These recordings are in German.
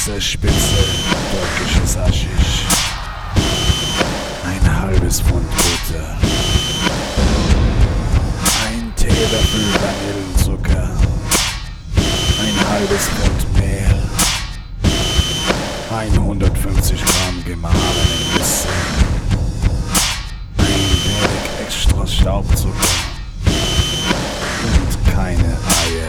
Spitze türkisches Haschisch, ein halbes Pfund Butter, ein Teelöffel Vanillezucker, ein halbes Pfund Mehl, 150 Gramm gemahlenen Nüsse, ein wenig extra Staubzucker und keine Eier.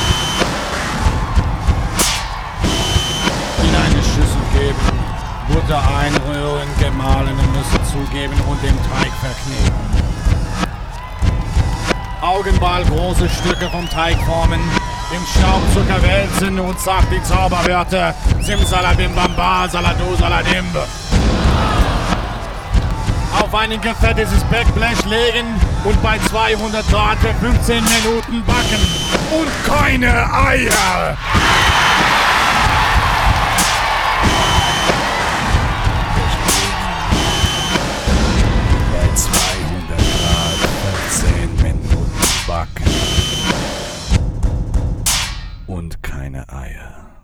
In eine Schüssel geben, Butter einrühren, gemahlene Nüsse zugeben und den Teig verkneten. Augenball große Stücke vom Teig formen, im Staubzucker wälzen und sagt die Zauberwörter Simsalabim Bamba, Salado Saladim. Auf ein gefettetes Backblech legen und bei 200 Grad für 15 Minuten backen. Und keine Eier! Bei 200 Grad 15 Minuten backen und keine Eier.